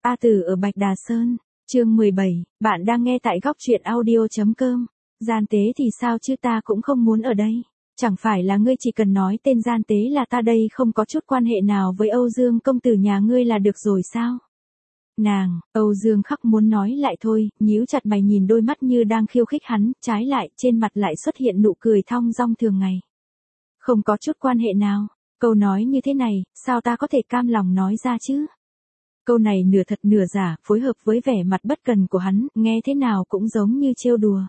A Tử ở Bạch Đà Sơn, chương 17, bạn đang nghe tại góc truyện audio.com. Gian tế thì sao chứ, ta cũng không muốn ở đây. Chẳng phải là ngươi chỉ cần nói tên gian tế là ta đây không có chút quan hệ nào với Âu Dương công tử nhà ngươi là được rồi sao? Âu Dương Khắc muốn nói lại thôi, nhíu chặt mày nhìn đôi mắt như đang khiêu khích hắn, trái lại, trên mặt lại xuất hiện nụ cười thong dong thường ngày. Không có chút quan hệ nào, câu nói như thế này, sao ta có thể cam lòng nói ra chứ? Câu này nửa thật nửa giả, phối hợp với vẻ mặt bất cần của hắn, nghe thế nào cũng giống như trêu đùa.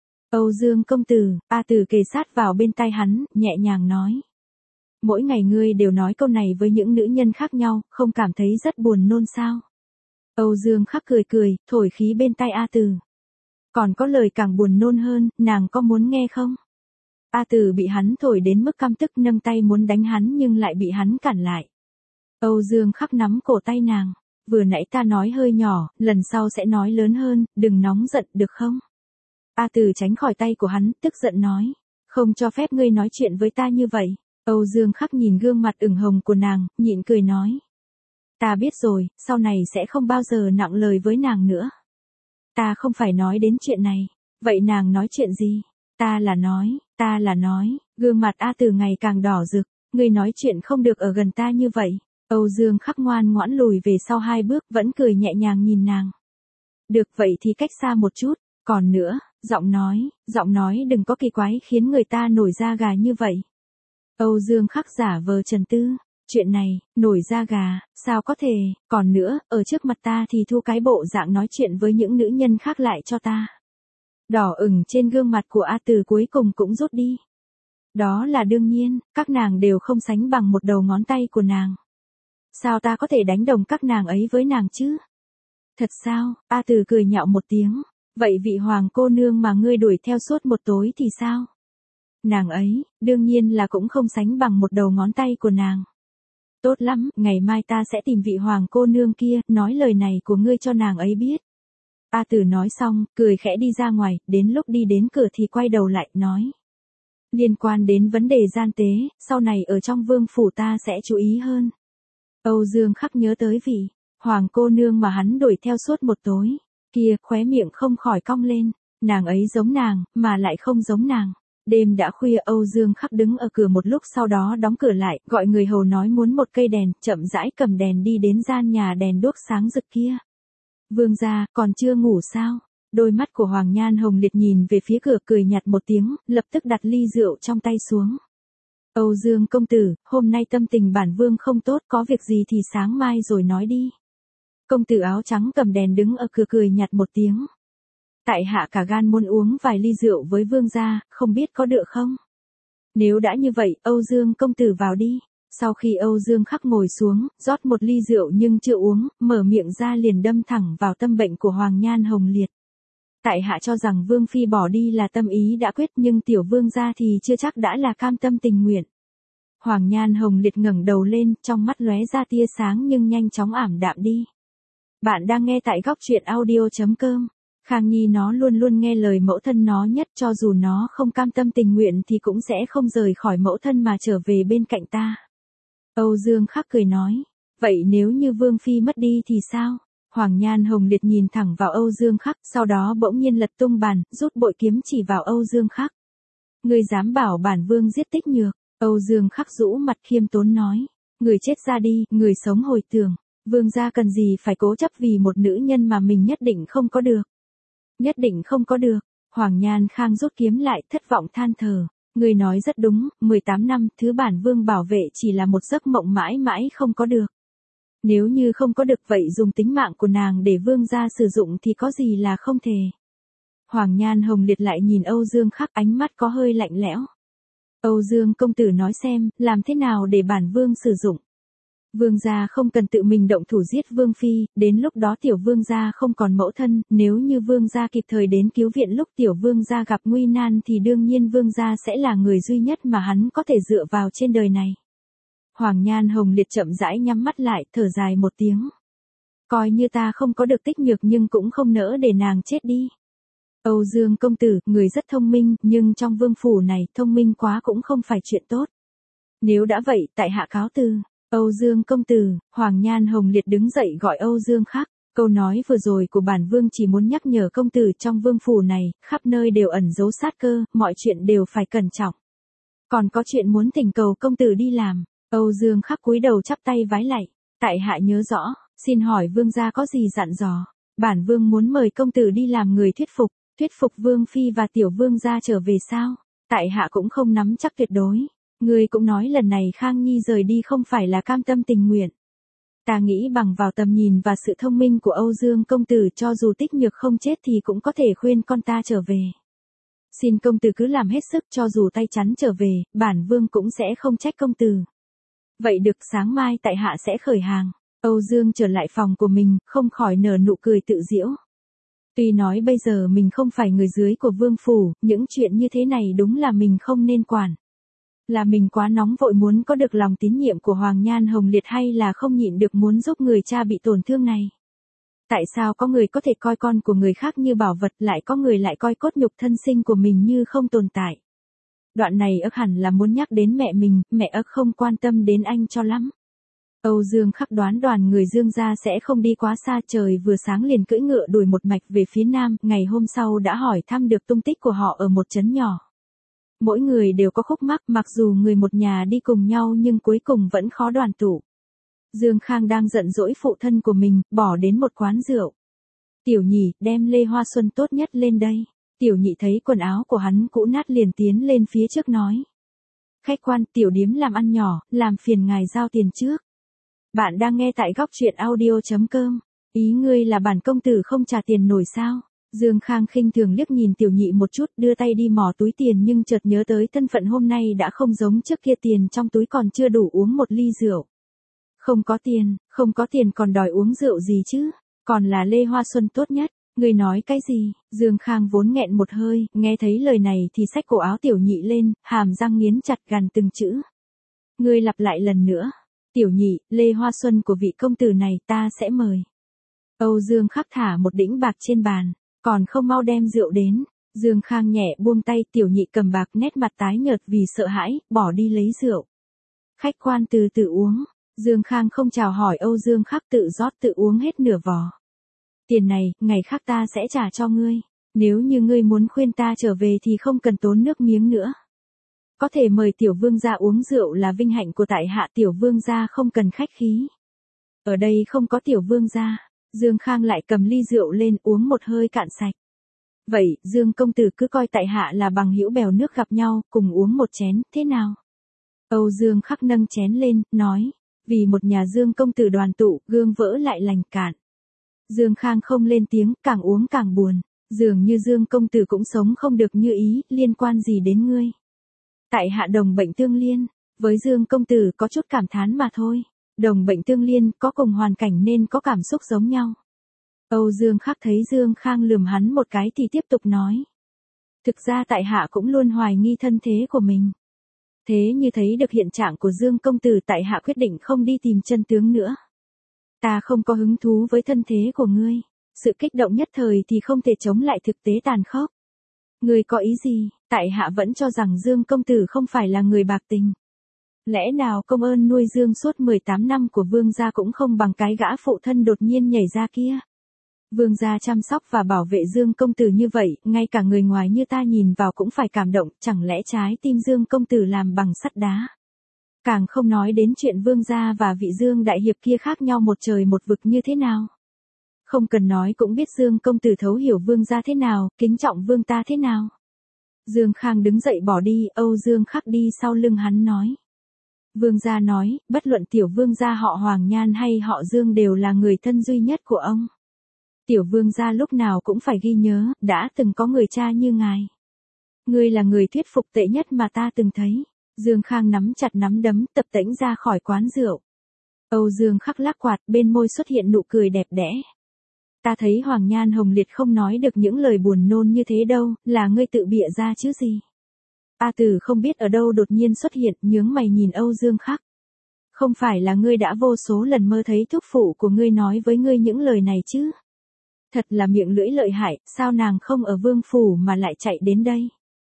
Âu Dương công tử, A Tử kề sát vào bên tai hắn, nhẹ nhàng nói. Mỗi ngày ngươi đều nói câu này với những nữ nhân khác nhau, không cảm thấy rất buồn nôn sao? Âu Dương Khắc cười cười, thổi khí bên tai A Tử. Còn có lời càng buồn nôn hơn, nàng có muốn nghe không? A Tử bị hắn thổi đến mức căm tức nâng tay muốn đánh hắn nhưng lại bị hắn cản lại. Âu Dương Khắc nắm cổ tay nàng. Vừa nãy ta nói hơi nhỏ, lần sau sẽ nói lớn hơn, đừng nóng giận được không? A Tử tránh khỏi tay của hắn, tức giận nói. Không cho phép ngươi nói chuyện với ta như vậy. Âu Dương Khắc nhìn gương mặt ửng hồng của nàng, nhịn cười nói. Ta biết rồi, sau này sẽ không bao giờ nặng lời với nàng nữa. Ta không phải nói đến chuyện này. Vậy nàng nói chuyện gì? Ta là nói, gương mặt A Tử ngày càng đỏ rực. Ngươi nói chuyện không được ở gần ta như vậy. Âu Dương Khắc ngoan ngoãn lùi về sau 2 bước, vẫn cười nhẹ nhàng nhìn nàng. Được vậy thì cách xa một chút, còn nữa, giọng nói đừng có kỳ quái khiến người ta nổi da gà như vậy. Âu Dương Khắc giả vờ trần tư, chuyện này, nổi da gà, sao có thể, còn nữa, ở trước mặt ta thì thu cái bộ dạng nói chuyện với những nữ nhân khác lại cho ta. Đỏ ửng trên gương mặt của A Tử cuối cùng cũng rút đi. Đó là đương nhiên, các nàng đều không sánh bằng một đầu ngón tay của nàng. Sao ta có thể đánh đồng các nàng ấy với nàng chứ? Thật sao? A Tử cười nhạo một tiếng. Vậy vị hoàng cô nương mà ngươi đuổi theo suốt một tối thì sao? Nàng ấy, đương nhiên là cũng không sánh bằng một đầu ngón tay của nàng. Tốt lắm, ngày mai ta sẽ tìm vị hoàng cô nương kia, nói lời này của ngươi cho nàng ấy biết. A Tử nói xong, cười khẽ đi ra ngoài, đến lúc đi đến cửa thì quay đầu lại, nói. Liên quan đến vấn đề gian tế, sau này ở trong vương phủ ta sẽ chú ý hơn. Âu Dương Khắc nhớ tới vị hoàng cô nương mà hắn đuổi theo suốt một tối, kia khóe miệng không khỏi cong lên, nàng ấy giống nàng, mà lại không giống nàng. Đêm đã khuya, Âu Dương Khắc đứng ở cửa một lúc sau đó đóng cửa lại, gọi người hầu nói muốn một cây đèn, chậm rãi cầm đèn đi đến gian nhà đèn đuốc sáng rực kia. Vương gia, còn chưa ngủ sao? Đôi mắt của Hoàng Nhan Hồng Liệt nhìn về phía cửa cười nhạt một tiếng, lập tức đặt ly rượu trong tay xuống. Âu Dương công tử, hôm nay tâm tình bản vương không tốt, có việc gì thì sáng mai rồi nói đi. Công tử áo trắng cầm đèn đứng ở cửa cười nhạt một tiếng. Tại hạ cả gan muốn uống vài ly rượu với vương gia, không biết có được không? Nếu đã như vậy, Âu Dương công tử vào đi. Sau khi Âu Dương Khắc ngồi xuống, rót một ly rượu nhưng chưa uống, mở miệng ra liền đâm thẳng vào tâm bệnh của Hoàng Nhan Hồng Liệt. Tại hạ cho rằng vương phi bỏ đi là tâm ý đã quyết, nhưng tiểu vương gia thì chưa chắc đã là cam tâm tình nguyện. Hoàng Nhan Hồng Liệt ngẩng đầu lên, trong mắt lóe ra tia sáng nhưng nhanh chóng ảm đạm đi. Bạn đang nghe tại góc truyện audio.com. Khang Nhi nó luôn luôn nghe lời mẫu thân nó nhất, cho dù nó không cam tâm tình nguyện thì cũng sẽ không rời khỏi mẫu thân mà trở về bên cạnh ta. Âu Dương Khắc cười nói, vậy nếu như vương phi mất đi thì sao? Hoàng Nhan Hồng Liệt nhìn thẳng vào Âu Dương Khắc, sau đó bỗng nhiên lật tung bàn, rút bội kiếm chỉ vào Âu Dương Khắc. Ngươi dám bảo bản vương giết Tích Nhược? Âu Dương Khắc rũ mặt khiêm tốn nói, người chết ra đi, người sống hồi tưởng, vương gia cần gì phải cố chấp vì một nữ nhân mà mình nhất định không có được. Nhất định không có được. Hoàng Nhan Khang rút kiếm lại, thất vọng than thở. Người nói rất đúng, 18 năm, thứ bản vương bảo vệ chỉ là một giấc mộng mãi mãi không có được. Nếu như không có được vậy dùng tính mạng của nàng để vương gia sử dụng thì có gì là không thể. Hoàng Nhan Hồng Liệt lại nhìn Âu Dương Khắc, ánh mắt có hơi lạnh lẽo. Âu Dương công tử nói xem, làm thế nào để bản vương sử dụng? Vương gia không cần tự mình động thủ giết vương phi, đến lúc đó tiểu vương gia không còn mẫu thân, nếu như vương gia kịp thời đến cứu viện lúc tiểu vương gia gặp nguy nan thì đương nhiên vương gia sẽ là người duy nhất mà hắn có thể dựa vào trên đời này. Hoàng Nhan Hồng Liệt chậm rãi nhắm mắt lại, thở dài một tiếng. Coi như ta không có được Tích Nhược nhưng cũng không nỡ để nàng chết đi. Âu Dương công tử, người rất thông minh, nhưng trong vương phủ này, thông minh quá cũng không phải chuyện tốt. Nếu đã vậy, tại hạ cáo từ. Âu Dương công tử, Hoàng Nhan Hồng Liệt đứng dậy gọi Âu Dương Khắc. Câu nói vừa rồi của bản vương chỉ muốn nhắc nhở công tử trong vương phủ này, khắp nơi đều ẩn giấu sát cơ, mọi chuyện đều phải cẩn trọng. Còn có chuyện muốn thỉnh cầu công tử đi làm. Âu Dương Khắc cúi đầu chắp tay vái lạy. Tại hạ nhớ rõ, xin hỏi vương gia có gì dặn dò. Bản vương muốn mời công tử đi làm người thuyết phục vương phi và tiểu vương gia trở về sao. Tại hạ cũng không nắm chắc tuyệt đối. Người cũng nói lần này Khang Nhi rời đi không phải là cam tâm tình nguyện. Ta nghĩ bằng vào tầm nhìn và sự thông minh của Âu Dương công tử cho dù Tích Nhược không chết thì cũng có thể khuyên con ta trở về. Xin công tử cứ làm hết sức cho dù tay chắn trở về, bản vương cũng sẽ không trách công tử. Vậy được, sáng mai tại hạ sẽ khởi hàng. Âu Dương trở lại phòng của mình, không khỏi nở nụ cười tự giễu. Tuy nói bây giờ mình không phải người dưới của vương phủ, những chuyện như thế này đúng là mình không nên quản. Là mình quá nóng vội muốn có được lòng tín nhiệm của Hoàng Nhan Hồng Liệt hay là không nhịn được muốn giúp người cha bị tổn thương này? Tại sao có người có thể coi con của người khác như bảo vật, lại có người lại coi cốt nhục thân sinh của mình như không tồn tại? Đoạn này ức hẳn là muốn nhắc đến mẹ mình, mẹ ức không quan tâm đến anh cho lắm. Âu Dương Khắc đoán đoàn người Dương gia sẽ không đi quá xa, trời vừa sáng liền cưỡi ngựa đuổi một mạch về phía nam, ngày hôm sau đã hỏi thăm được tung tích của họ ở một trấn nhỏ. Mỗi người đều có khúc mắc, mặc dù người một nhà đi cùng nhau nhưng cuối cùng vẫn khó đoàn tụ. Dương Khang đang giận dỗi phụ thân của mình, bỏ đến một quán rượu. Tiểu Nhị, đem lê hoa xuân tốt nhất lên đây. Tiểu Nhị thấy quần áo của hắn cũ nát liền tiến lên phía trước nói. Khách quan, tiểu điếm làm ăn nhỏ, làm phiền ngài giao tiền trước. Bạn đang nghe tại góc truyện audio.com. Ý ngươi là bản công tử không trả tiền nổi sao? Dương Khang khinh thường liếc nhìn Tiểu Nhị một chút, đưa tay đi mò túi tiền nhưng chợt nhớ tới thân phận hôm nay đã không giống trước kia, tiền trong túi còn chưa đủ uống một ly rượu. Không có tiền còn đòi uống rượu gì chứ? Còn là lê hoa xuân tốt nhất. Ngươi nói cái gì? Dương Khang vốn nghẹn một hơi, nghe thấy lời này thì xách cổ áo Tiểu Nhị lên, hàm răng nghiến chặt gằn từng chữ. Ngươi lặp lại lần nữa. Tiểu Nhị, lê hoa xuân của vị công tử này ta sẽ mời. Âu Dương Khắc thả một đĩnh bạc trên bàn, còn không mau đem rượu đến. Dương Khang nhẹ buông tay, Tiểu Nhị cầm bạc, nét mặt tái nhợt vì sợ hãi, bỏ đi lấy rượu. Khách quan từ từ uống. Dương Khang không chào hỏi Âu Dương Khắc, tự rót tự uống hết nửa vò. Tiền này, ngày khác ta sẽ trả cho ngươi. Nếu như ngươi muốn khuyên ta trở về thì không cần tốn nước miếng nữa. Có thể mời tiểu vương gia uống rượu là vinh hạnh của tại hạ, tiểu vương gia không cần khách khí. Ở đây không có tiểu vương gia. Dương Khang lại cầm ly rượu lên uống một hơi cạn sạch. Vậy, Dương công tử cứ coi tại hạ là bằng hữu bèo nước gặp nhau, cùng uống một chén, thế nào? Âu Dương Khắc nâng chén lên, nói, vì một nhà Dương công tử đoàn tụ, gương vỡ lại lành cạn. Dương Khang không lên tiếng, càng uống càng buồn. Dường như Dương công tử cũng sống không được như ý, liên quan gì đến ngươi? Tại hạ đồng bệnh tương liên, với Dương công tử có chút cảm thán mà thôi. Đồng bệnh tương liên, có cùng hoàn cảnh nên có cảm xúc giống nhau. Âu Dương Khắc thấy Dương Khang lườm hắn một cái thì tiếp tục nói. Thực ra tại hạ cũng luôn hoài nghi thân thế của mình. Thế như thấy được hiện trạng của Dương công tử, tại hạ quyết định không đi tìm chân tướng nữa. Ta không có hứng thú với thân thế của ngươi. Sự kích động nhất thời thì không thể chống lại thực tế tàn khốc. Ngươi có ý gì? Tại hạ vẫn cho rằng Dương công tử không phải là người bạc tình. Lẽ nào công ơn nuôi Dương suốt 18 năm của vương gia cũng không bằng cái gã phụ thân đột nhiên nhảy ra kia? Vương gia chăm sóc và bảo vệ Dương công tử như vậy, ngay cả người ngoài như ta nhìn vào cũng phải cảm động, chẳng lẽ trái tim Dương công tử làm bằng sắt đá? Càng không nói đến chuyện vương gia và vị Dương đại hiệp kia khác nhau một trời một vực như thế nào. Không cần nói cũng biết Dương công tử thấu hiểu vương gia thế nào, kính trọng vương ta thế nào. Dương Khang đứng dậy bỏ đi, Âu Dương Khắc đi sau lưng hắn nói. Vương gia nói, bất luận tiểu vương gia họ Hoàng Nhan hay họ Dương đều là người thân duy nhất của ông. Tiểu vương gia lúc nào cũng phải ghi nhớ, đã từng có người cha như ngài. Ngươi là người thuyết phục tệ nhất mà ta từng thấy. Dương Khang nắm chặt nắm đấm, tập tễnh ra khỏi quán rượu. Âu Dương Khắc lắc quạt, bên môi xuất hiện nụ cười đẹp đẽ. Ta thấy Hoàng Nhan Hồng Liệt không nói được những lời buồn nôn như thế đâu, là ngươi tự bịa ra chứ gì. A Tử không biết ở đâu đột nhiên xuất hiện, nhướng mày nhìn Âu Dương Khắc. Không phải là ngươi đã vô số lần mơ thấy thúc phụ của ngươi nói với ngươi những lời này chứ? Thật là miệng lưỡi lợi hại, sao nàng không ở vương phủ mà lại chạy đến đây?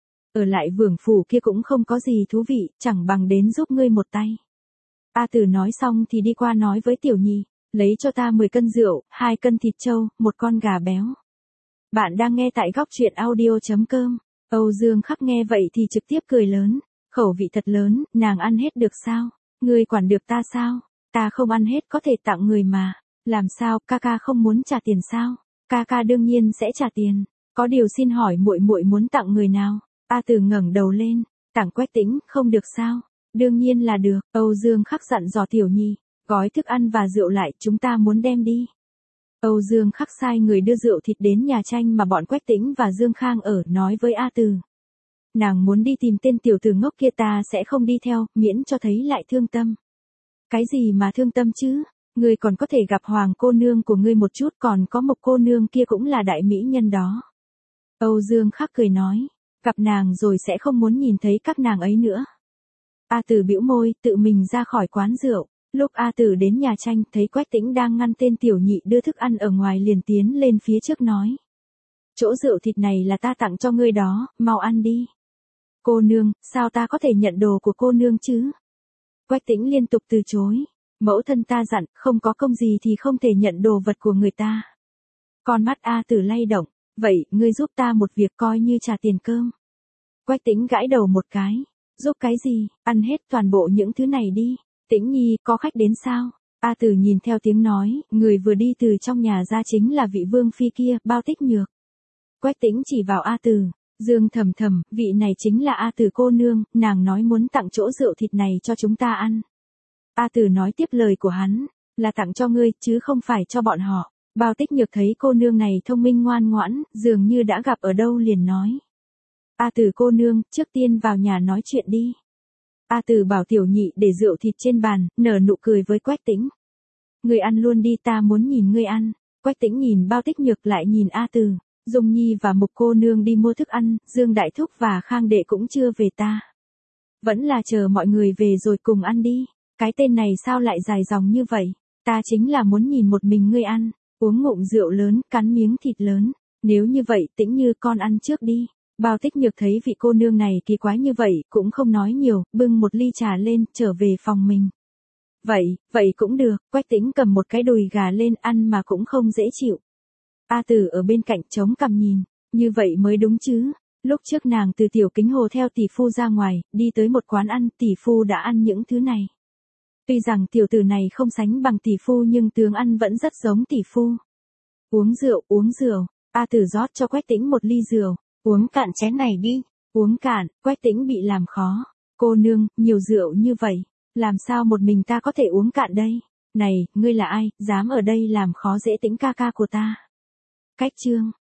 Ở lại vương phủ kia cũng không có gì thú vị, chẳng bằng đến giúp ngươi một tay. A Tử nói xong thì đi qua nói với Tiểu Nhị, Lấy cho ta 10 cân rượu, 2 cân thịt trâu, 1 con gà béo. Bạn đang nghe tại góc truyện audio.com. Âu Dương Khắc nghe vậy thì trực tiếp cười lớn. Khẩu vị thật lớn, nàng ăn hết được sao? Ngươi quản được ta sao? Ta không ăn hết có thể tặng người mà. Làm sao, ca ca không muốn trả tiền sao? Ca ca đương nhiên sẽ trả tiền. Có điều xin hỏi muội muội muốn tặng người nào? A Từ ngẩng đầu lên, tặng Quách Tĩnh, không được sao? Đương nhiên là được. Âu Dương Khắc dặn dò Tiểu Nhi, gói thức ăn và rượu lại, chúng ta muốn đem đi. Âu Dương Khắc sai người đưa rượu thịt đến nhà tranh mà bọn Quách Tĩnh và Dương Khang ở, nói với A Từ. Nàng muốn đi tìm tên tiểu tử ngốc kia, ta sẽ không đi theo, miễn cho thấy lại thương tâm. Cái gì mà thương tâm chứ? Ngươi còn có thể gặp hoàng cô nương của ngươi một chút, còn có một cô nương kia cũng là đại mỹ nhân đó. Âu Dương Khắc cười nói, gặp nàng rồi sẽ không muốn nhìn thấy các nàng ấy nữa. A Từ bĩu môi, tự mình ra khỏi quán rượu. Lúc A Từ đến nhà tranh, thấy Quách Tĩnh đang ngăn tên tiểu nhị đưa thức ăn ở ngoài, liền tiến lên phía trước nói. Chỗ rượu thịt này là ta tặng cho ngươi đó, mau ăn đi. Cô nương, sao ta có thể nhận đồ của cô nương chứ? Quách Tĩnh liên tục từ chối. Mẫu thân ta dặn, không có công gì thì không thể nhận đồ vật của người ta. Con mắt A Từ lay động, vậy, ngươi giúp ta một việc coi như trả tiền cơm. Quách Tĩnh gãi đầu một cái. Giúp cái gì, ăn hết toàn bộ những thứ này đi. Tĩnh Nhi, có khách đến sao? A Từ nhìn theo tiếng nói, người vừa đi từ trong nhà ra chính là vị vương phi kia, Bao Tích Nhược. Quách Tĩnh chỉ vào A Từ, Dương thầm thầm, vị này chính là A Từ cô nương, nàng nói muốn tặng chỗ rượu thịt này cho chúng ta ăn. A Từ nói tiếp lời của hắn, là tặng cho ngươi, chứ không phải cho bọn họ. Bao Tích Nhược thấy cô nương này thông minh ngoan ngoãn, dường như đã gặp ở đâu liền nói. A Từ cô nương, trước tiên vào nhà nói chuyện đi. A Từ bảo tiểu nhị để rượu thịt trên bàn, nở nụ cười với Quách Tĩnh. Ngươi ăn luôn đi, ta muốn nhìn ngươi ăn. Quách Tĩnh nhìn Bao Tích Nhược lại nhìn A Từ. Dung Nhi và Mục cô nương đi mua thức ăn, Dương Đại Thúc và Khang Đệ cũng chưa về ta. Vẫn là chờ mọi người về rồi cùng ăn đi. Cái tên này sao lại dài dòng như vậy? Ta chính là muốn nhìn một mình ngươi ăn, uống ngụm rượu lớn, cắn miếng thịt lớn. Nếu như vậy, Tĩnh Như con ăn trước đi. Bao Tích Nhược thấy vị cô nương này kỳ quái như vậy, cũng không nói nhiều, bưng một ly trà lên, trở về phòng mình. Vậy cũng được, Quách Tĩnh cầm một cái đùi gà lên ăn mà cũng không dễ chịu. A Từ ở bên cạnh chống cằm nhìn, như vậy mới đúng chứ. Lúc trước nàng từ Tiểu Kính Hồ theo tỷ phu ra ngoài, đi tới một quán ăn, tỷ phu đã ăn những thứ này. Tuy rằng tiểu tử này không sánh bằng tỷ phu nhưng tướng ăn vẫn rất giống tỷ phu. Uống rượu, A Từ rót cho Quách Tĩnh một ly rượu. Uống cạn chén này đi. Uống cạn, Quách Tĩnh bị làm khó. Cô nương, nhiều rượu như vậy, làm sao một mình ta có thể uống cạn đây? Này, ngươi là ai, dám ở đây làm khó dễ Tĩnh ca ca của ta? Cách chương.